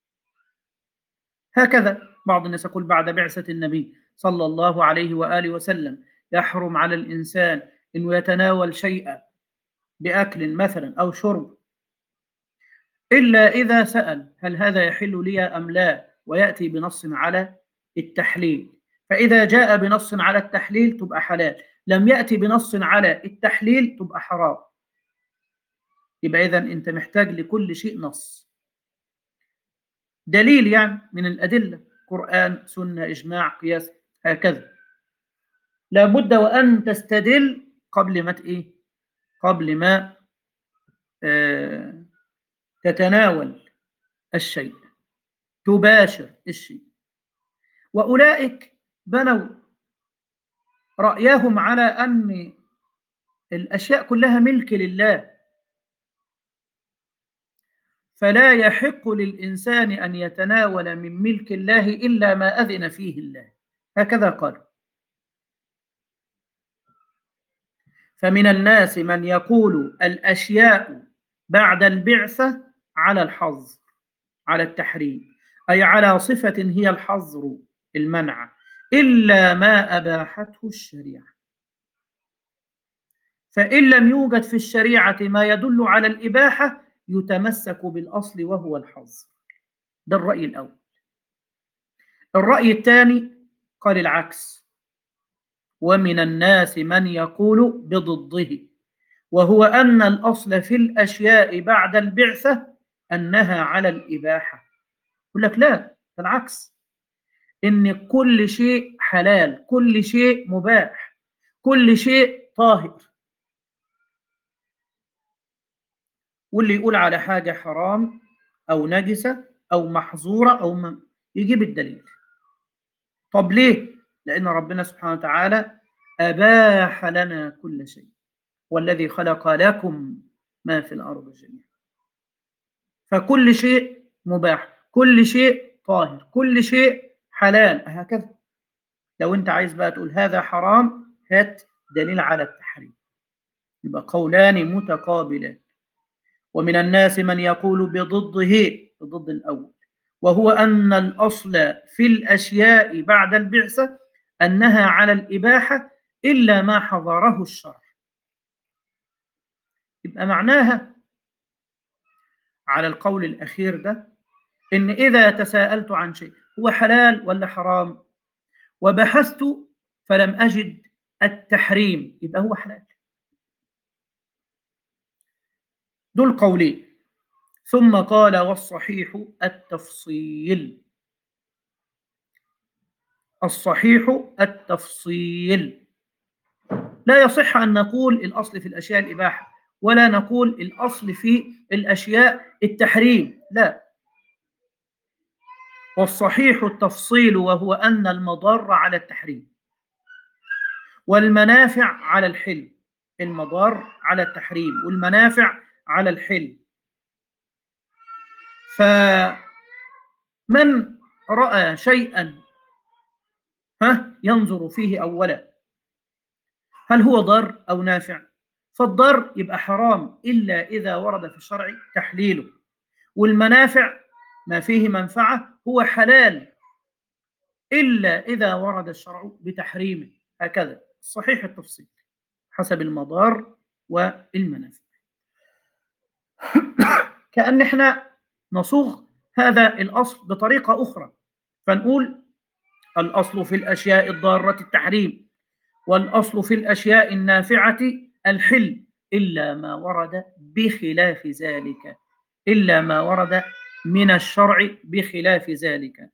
هكذا بعض الناس يقول بعد بعثة النبي صلى الله عليه وآله وسلم يحرم على الإنسان أنه يتناول شيئا بأكل مثلا أو شرب إلا إذا سأل هل هذا يحل لي أم لا، ويأتي بنص على التحليل. فإذا جاء بنص على التحليل تبقى حلال، لم يأتي بنص على التحليل تبقى حرام. يبقى إذن أنت محتاج لكل شيء نص، دليل يعني من الأدلة، قرآن، سنة، إجماع، قياس، هكذا. لابد وأن تستدل قبل ما إيه؟ قبل ما آه تتناول الشيء، تباشر الشيء. وأولئك بنوا رأيهم على أن الأشياء كلها ملك لله، فلا يحق للإنسان أن يتناول من ملك الله إلا ما أذن فيه الله. هكذا قال: فمن الناس من يقول الأشياء بعد البعثة على الحظر، على التحريم، أي على صفة هي الحظر، المنع، إلا ما أباحته الشريعة. فإن لم يوجد في الشريعة ما يدل على الإباحة يتمسك بالأصل وهو الحظر. ده الرأي الأول. الرأي الثاني قال العكس: ومن الناس من يقول بضده، وهو أن الأصل في الأشياء بعد البعثة أنها على الإباحة. يقول لك لا، بالعكس، إن كل شيء حلال، كل شيء مباح، كل شيء طاهر. واللي يقول على حاجة حرام أو نجسة أو محظورة أو م... يجيب الدليل. طب ليه؟ لأن ربنا سبحانه وتعالى أباح لنا كل شيء، والذي خلق لكم ما في الأرض جميعا. فكل شيء مباح، كل شيء طاهر، كل شيء حلال، هكذا. لو أنت عايز بقى تقول هذا حرام، هات دليل على التحريم. يبقى قولان متقابلان. ومن الناس من يقول بضده، بضد الأول، وهو أن الأصل في الأشياء بعد البعثة أنها على الإباحة إلا ما حظره الشرع. يبقى معناها على القول الأخير ده إن إذا تساءلت عن شيء هو حلال ولا حرام وبحثت فلم أجد التحريم، يبقى هو حلال. دول قولين. ثم قال والصحيح التفصيل. الصحيح التفصيل. لا يصح أن نقول الأصل في الأشياء الإباحة، ولا نقول الأصل في الأشياء التحريم، لا. والصحيح التفصيل، وهو أن المضار على التحريم والمنافع على الحل. المضار على التحريم والمنافع على الحل. فمن رأى شيئا ها ينظر فيه أولا هل هو ضار أو نافع، فالضار يبقى حرام إلا إذا ورد في الشرع تحليله، والمنافع ما فيه منفعة هو حلال إلا إذا ورد الشرع بتحريمه، هكذا. صحيح التفصيل حسب المضار والمنافع. كأن احنا نصوغ هذا الأصل بطريقة أخرى، فنقول الأصل في الأشياء الضارة التحريم، والأصل في الأشياء النافعة الحل، إلا ما ورد بخلاف ذلك، إلا ما ورد من الشرع بخلاف ذلك.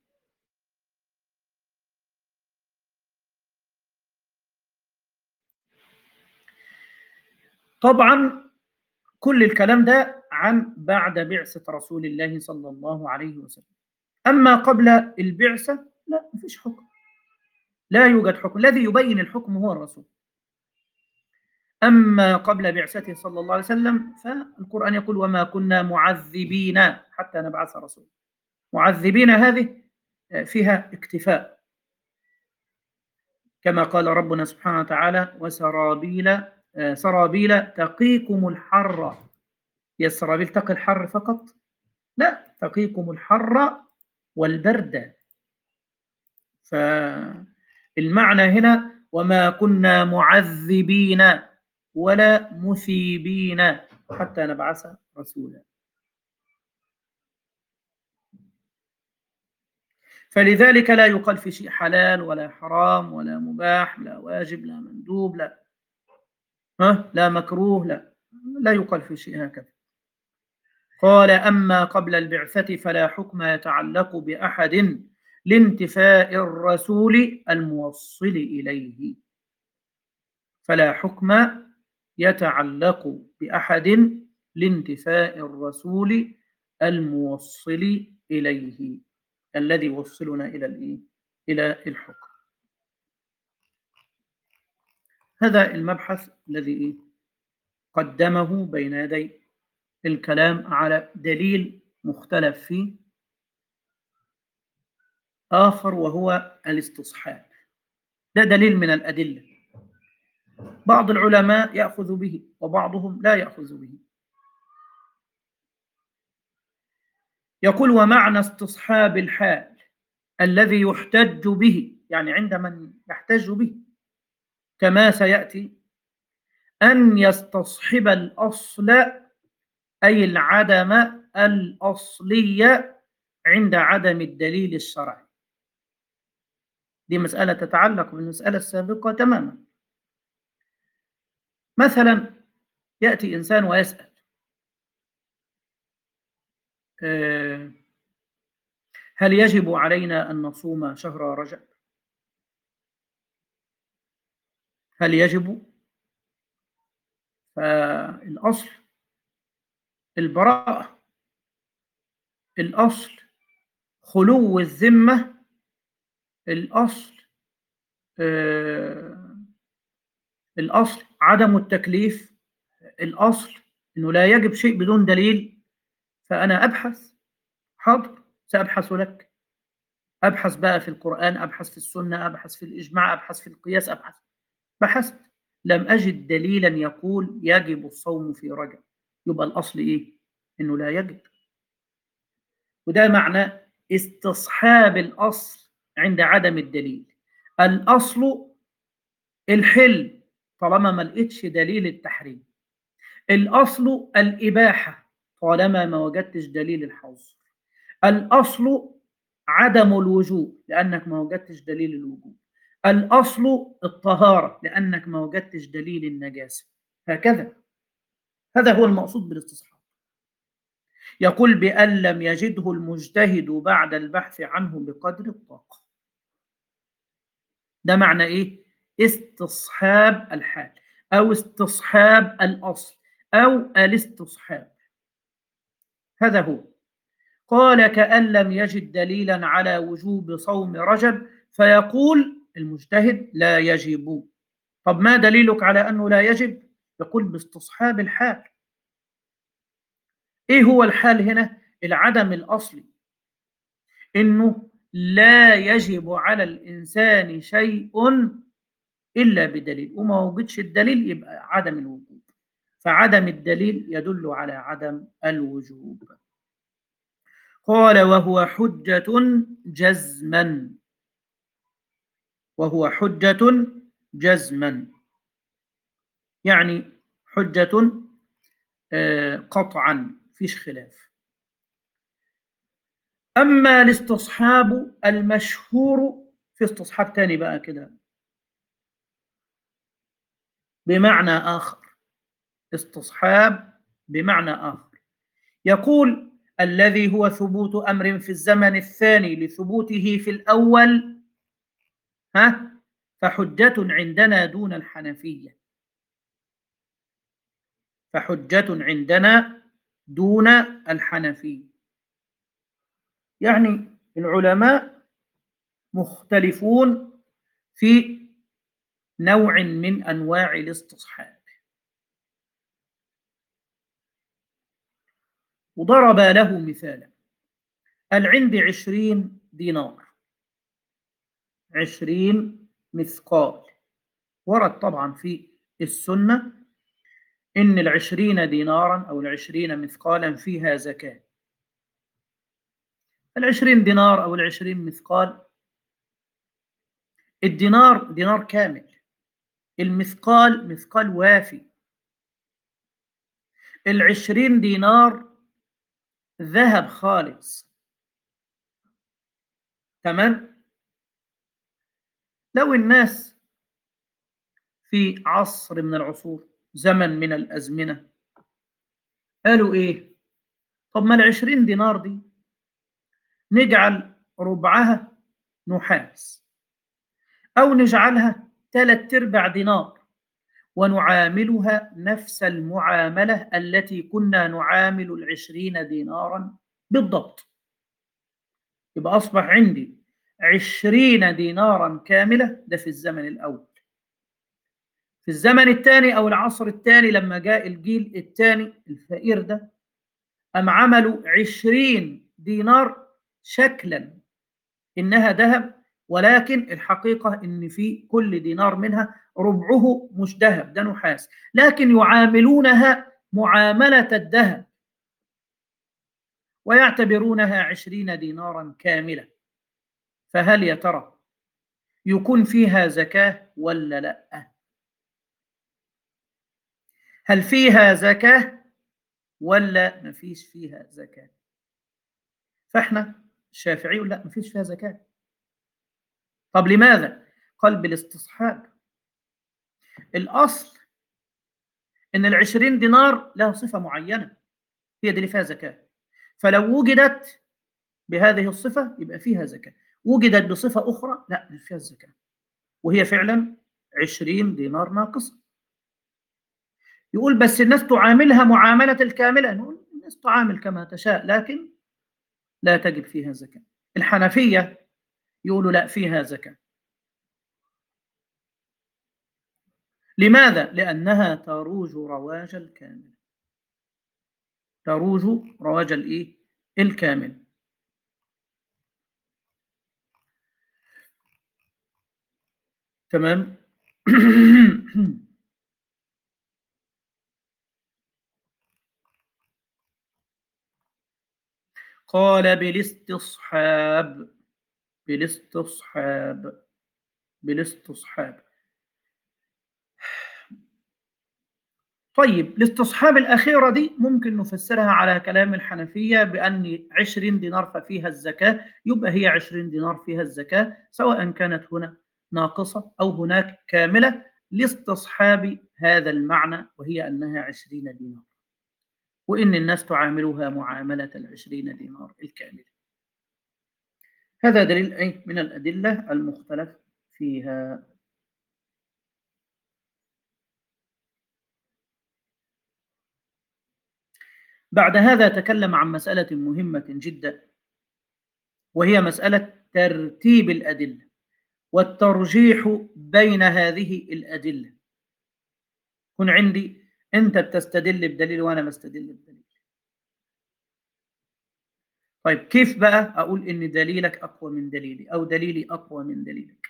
طبعا كل الكلام ده عن بعد بعثة رسول الله صلى الله عليه وسلم. أما قبل البعثة لا، مفيش حكم، لا يوجد حكم. الذي يبين الحكم هو الرسول. أما قبل بعثته صلى الله عليه وسلم فالقرآن يقول وما كنا معذبين حتى نبعث رسول. معذبين هذه فيها اكتفاء، كما قال ربنا سبحانه وتعالى وسرابيل سرابيل تقيكم الحر. هي السرابيل تقي الحر فقط؟ لا، تقيكم الحر والبرد. فالمعنى هنا وما كنا معذبين ولا مثيبين حتى نبعث رسولا. فلذلك لا يقال في شيء حلال ولا حرام ولا مباح، لا واجب لا مندوب، لا ها لا مكروه، لا لا يقال في شيء هكذا. قال أما قبل البعثة فلا حكم يتعلق بأحد لانتفاء الرسول الموصل إليه. فلا حكم يتعلق بأحد لانتفاء الرسول الموصل إليه، الذي يوصلنا إلى الإيه؟ إلى الحكم. هذا المبحث الذي قدمه بين يدي الكلام على دليل مختلف فيه آخر، وهو الاستصحاب. ده دليل من الأدلة، بعض العلماء يأخذ به وبعضهم لا يأخذ به. يقول ومعنى استصحاب الحال الذي يحتج به، يعني عند من يحتج به كما سيأتي، أن يستصحب الأصل أي العدم الأصلية عند عدم الدليل الشرعي. دي مسألة تتعلق بالمسألة السابقة تماما. مثلا يأتي إنسان ويسأل هل يجب علينا أن نصوم شهر رجب؟ هل يجب؟ فالأصل البراءة، الأصل خلو الذمة الأصل آه الأصل عدم التكليف، الأصل أنه لا يجب شيء بدون دليل. فأنا أبحث، حاضر سأبحث لك، أبحث بقى في القرآن، أبحث في السنة، أبحث في الإجماع، أبحث في القياس، أبحث. بحثت لم أجد دليلا يقول يجب الصوم في رجب، يبقى الأصل إيه؟ إنه لا يجب. وده معنى استصحاب الأصل عند عدم الدليل. الأصل الحل طالما ما لقيتش دليل التحريم، الأصل الإباحة طالما ما وجدتش دليل الحظر، الأصل عدم الوجوب لأنك ما وجدتش دليل الوجوب، الأصل الطهارة لأنك ما وجدتش دليل النجاسة. هكذا، هذا هو المقصود بالاستصحاب. يقول بأن لم يجده المجتهد بعد البحث عنه بقدر الطاقة. ده معنى إيه؟ استصحاب الحال أو استصحاب الأصل أو الاستصحاب، هذا هو. قال كأن لم يجد دليلا على وجوب صوم رجب فيقول المجتهد لا يجب. طب ما دليلك على أنه لا يجب؟ يقول باستصحاب الحال. إيه هو الحال هنا؟ العدم الأصلي، إنه لا يجب على الإنسان شيء إلا بدليل، وما وجدش الدليل يبقى عدم الوجوب، فعدم الدليل يدل على عدم الوجوب. قال وهو حجة جزما، وهو حجة جزما يعني حجة قطعا فيش خلاف. أما الاستصحاب المشهور في استصحاب تاني بقى كده بمعنى آخر، استصحاب بمعنى آخر. يقول الذي هو ثبوت أمر في الزمن الثاني لثبوته في الأول، ها فحجة عندنا دون الحنفية، فحجة عندنا دون الحنفية. يعني العلماء مختلفون في نوع من أنواع الاستصحاب، وضرب له مثالا. قال عندي عشرين دينار، عشرين مثقال. ورد طبعا في السنة إن العشرين دينارا أو العشرين مثقالا فيها زكاة. العشرين دينار أو العشرين مثقال، الدينار دينار كامل، المثقال مثقال وافي. العشرين دينار ذهب خالص، تمام. لو الناس في عصر من العصور، زمن من الأزمنة، قالوا إيه؟ طب ما العشرين دينار دي نجعل ربعها نحاس، أو نجعلها ثلاث أرباع دينار ونعاملها نفس المعاملة التي كنا نعامل العشرين دينارا بالضبط. يبقى أصبح عندي عشرين دينارا كاملة، ده في الزمن الأول. في الزمن الثاني أو العصر الثاني لما جاء الجيل الثاني الفقير ده، أم عملوا عشرين دينار شكلا إنها ذهب، ولكن الحقيقة إن في كل دينار منها ربعه مش ذهب، ده نحاس، لكن يعاملونها معاملة الذهب ويعتبرونها عشرين دينارا كاملة. فهل يا ترى يكون فيها زكاة ولا لا؟ هل فيها زكاة ولا ما فيش فيها زكاة؟ فاحنا الشافعي يقول لا، ما فيش فيها زكاة. طب لماذا؟ قال بالاستصحاب. الأصل إن العشرين دينار له صفة معينة، هي دي اللي فيها زكاة، فلو وجدت بهذه الصفة يبقى فيها زكاة، وجدت بصفة أخرى لا مش فيها الزكاة، وهي فعلا عشرين دينار ناقصة. يقول بس الناس تعاملها معاملة الكاملة، نقول الناس تعامل كما تشاء لكن لا تجب فيها زكاة. الحنفية يقولوا لا فيها زكاة. لماذا؟ لأنها تروج رواج الكامل، تروج رواج الإيه؟ الكامل. تمام. قال بالاستصحاب، بالاستصحاب، بالاستصحاب. طيب الاستصحاب الأخيرة دي ممكن نفسرها على كلام الحنفية بأن عشرين دينار ففيها الزكاة، يبقى هي عشرين دينار فيها الزكاة سواء كانت هنا ناقصة أو هناك كاملة، لاستصحاب هذا المعنى وهي أنها عشرين دينار، وإن الناس تعاملها معاملة العشرين دينار الكاملة. هذا دليل أي من الأدلة المختلف فيها. بعد هذا تكلم عن مسألة مهمة جدا، وهي مسألة ترتيب الأدلة والترجيح بين هذه الأدلة. كن عندي أنت بتستدل بدليل وأنا بستدل بدليل، طيب كيف بقى أقول إن دليلك أقوى من دليلي أو دليلي أقوى من دليلك؟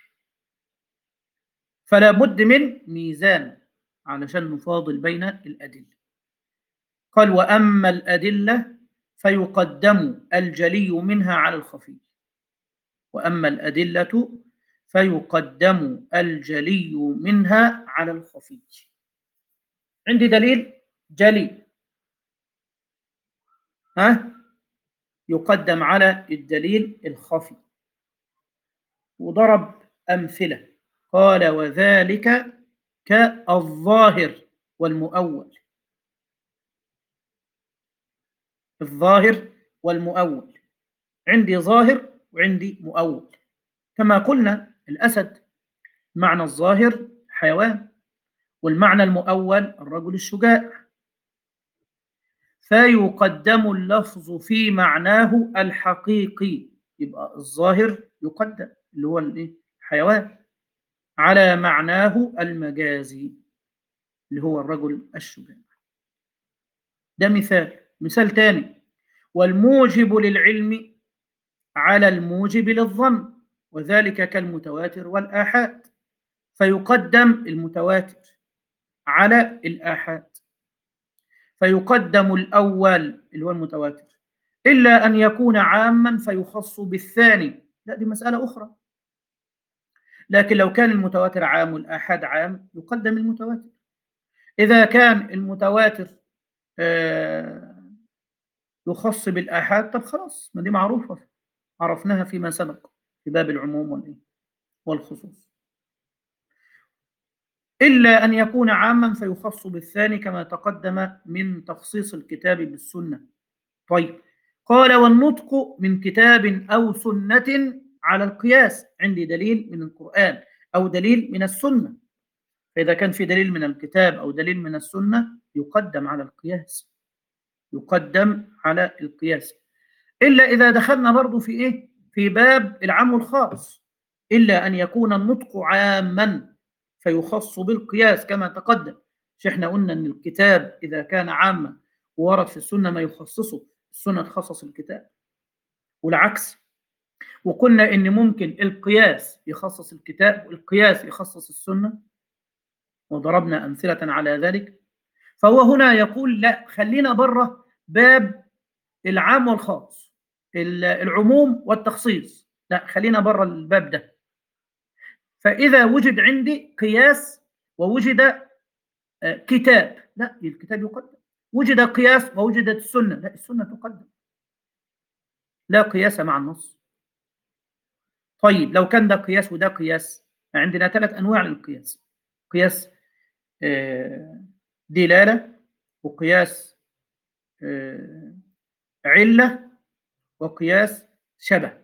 فلا بد من ميزان علشان نفاضل بين الأدلة. قال وأما الأدلة فيقدم الجلي منها على الخفي، وأما الأدلة فيقدم الجلي منها على الخفي. عندي دليل جلي، ها، يقدم على الدليل الخفي، وضرب أمثلة. قال وذلك كالظاهر والمؤول، الظاهر والمؤول. عندي ظاهر وعندي مؤول. كما قلنا الأسد معنى الظاهر حيوان، والمعنى المؤول الرجل الشجاع، فيقدم اللفظ في معناه الحقيقي، يبقى الظاهر يقدم اللي هو الحيوان على معناه المجازي اللي هو الرجل الشجاع. ده مثال. مثال تاني، والموجب للعلم على الموجب للظن، وذلك كالمتواتر والآحاد، فيقدم المتواتر على الآحاد، فيقدم الأول اللي هو المتواتر، إلا أن يكون عاما فيخص بالثاني، لا دي مسألة أخرى. لكن لو كان المتواتر عام والآحاد عام يقدم المتواتر. إذا كان المتواتر آه يخص بالآحاد، طب خلاص ما دي معروفة عرفناها فيما سبق في باب العموم والخصوص، إلا أن يكون عاما فيخص بالثاني كما تقدم من تخصيص الكتاب بالسنة. طيب قال والنطق من كتاب أو سنة على القياس، عندي دليل من القرآن أو دليل من السنة، فإذا كان في دليل من الكتاب أو دليل من السنة يقدم على القياس، يقدم على القياس. إلا إذا دخلنا برضو في إيه؟ في باب العام والخاص، إلا أن يكون النطق عاما فيخص بالقياس كما تقدم. مش إحنا قلنا أن الكتاب إذا كان عاما وورد في السنة ما يخصصه، السنة تخصص الكتاب والعكس. وقلنا إن ممكن القياس يخصص الكتاب والقياس يخصص السنة، وضربنا أمثلة على ذلك. فهو هنا يقول لا، خلينا بره باب العام والخاص، العموم والتخصيص، لا خلينا بره الباب ده. فإذا وجد عندي قياس ووجد كتاب، لا الكتاب يقدم. وجد قياس ووجدت السنة، لا السنة تقدم، لا قياس مع النص. طيب لو كان ده قياس وده قياس، عندنا ثلاث أنواع للقياس: قياس دلالة، وقياس علة، وقياس شبه.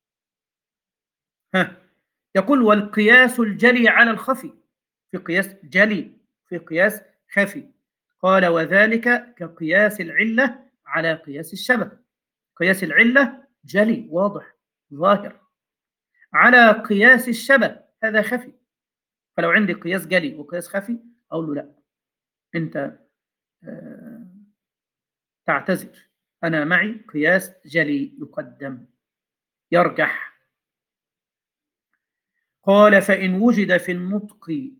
ها، يقول والقياس الجلي على الخفي، في قياس جلي في قياس خفي. قال وذلك كقياس العلة على قياس الشبه. قياس العلة جلي واضح ظاهر، على قياس الشبه، هذا خفي. فلو عندي قياس جلي وقياس خفي أقول له لا، أنت آه، تعتذر، أنا معي قياس جلي يقدم يرجح. قال فإن وجد في النطق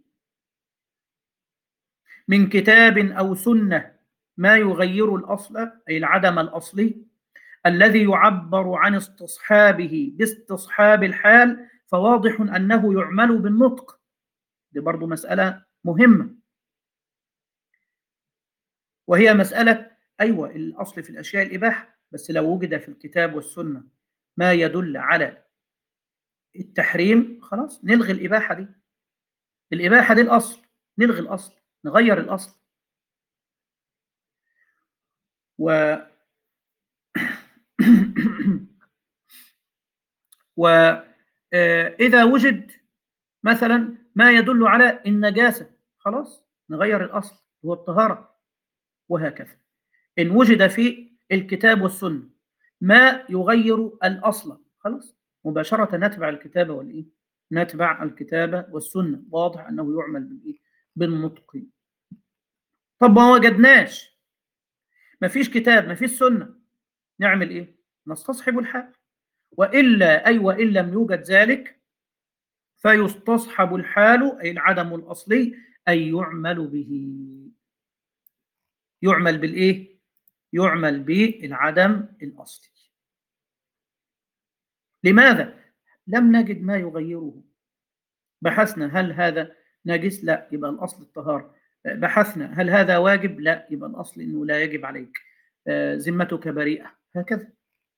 من كتاب أو سنة ما يغير الأصل، أي العدم الأصلي الذي يعبر عن استصحابه باستصحاب الحال، فواضح أنه يعمل بالنطق. دي برضو مسألة مهمة، وهي مسألة أيوة الأصل في الأشياء الإباحة، بس لو وجد في الكتاب والسنة ما يدل على التحريم خلاص نلغي الإباحة دي. الإباحة دي الأصل، نلغي الأصل، نغير الأصل. و وإذا وجد مثلا ما يدل على النجاسة خلاص نغير الأصل هو الطهارة، وهكذا. إن وجد في الكتاب والسنة ما يغير الأصل خلاص مباشرة نتبع الكتابة والإيه؟ نتبع الكتابة والسنة، واضح أنه يعمل بالإيه؟ بالنطق. طب ما وجدناش، ما فيش كتاب ما فيش سنة، نعمل إيه؟ نستصحب الحال. وإلا أي وإن لم يوجد ذلك فيستصحب الحال أي العدم الأصلي، أي يعمل به. يعمل بالإيه؟ يعمل بالعدم الأصلي. لماذا؟ لم نجد ما يغيره. بحثنا هل هذا نجس؟ لا، يبقى الأصل الطهارة. بحثنا هل هذا واجب؟ لا، يبقى الأصل أنه لا يجب عليك، ذمتك بريئة، هكذا.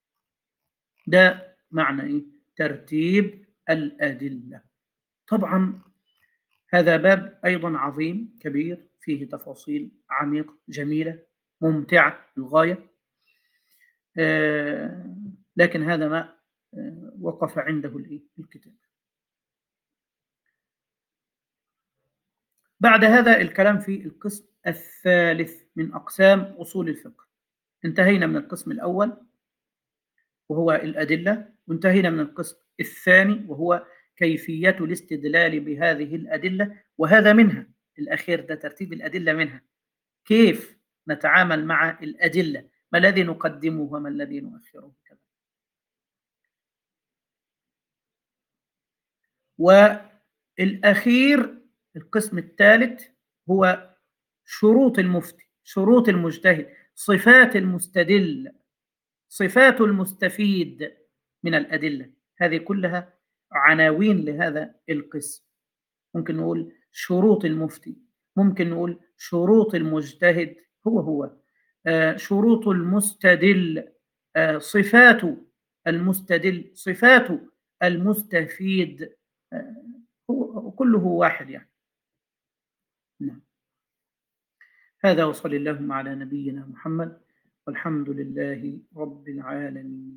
ده معنى إيه؟ ترتيب الأدلة. طبعا هذا باب أيضا عظيم كبير فيه تفاصيل عميقة جميلة ممتعة للغاية، آه لكن هذا ما آه وقف عنده الكتاب. بعد هذا الكلام في القسم الثالث من أقسام أصول الفقه. انتهينا من القسم الأول وهو الأدلة، وانتهينا من القسم الثاني وهو كيفية الاستدلال بهذه الأدلة، وهذا منها الأخير ده ترتيب الأدلة منها، كيف نتعامل مع الأدلة، ما الذي نقدمه وما الذي نؤخره كذا. والأخير القسم الثالث هو شروط المفتي، شروط المجتهد، صفات المستدل، صفات المستفيد من الأدلة. هذه كلها عناوين لهذا القسم. ممكن نقول شروط المفتي، ممكن نقول شروط المجتهد، هو هو آه شروط المستدل، آه صفات المستدل، صفات المستفيد، آه هو كله واحد يعني. نعم. هذا وصلى اللهم على نبينا محمد والحمد لله رب العالمين.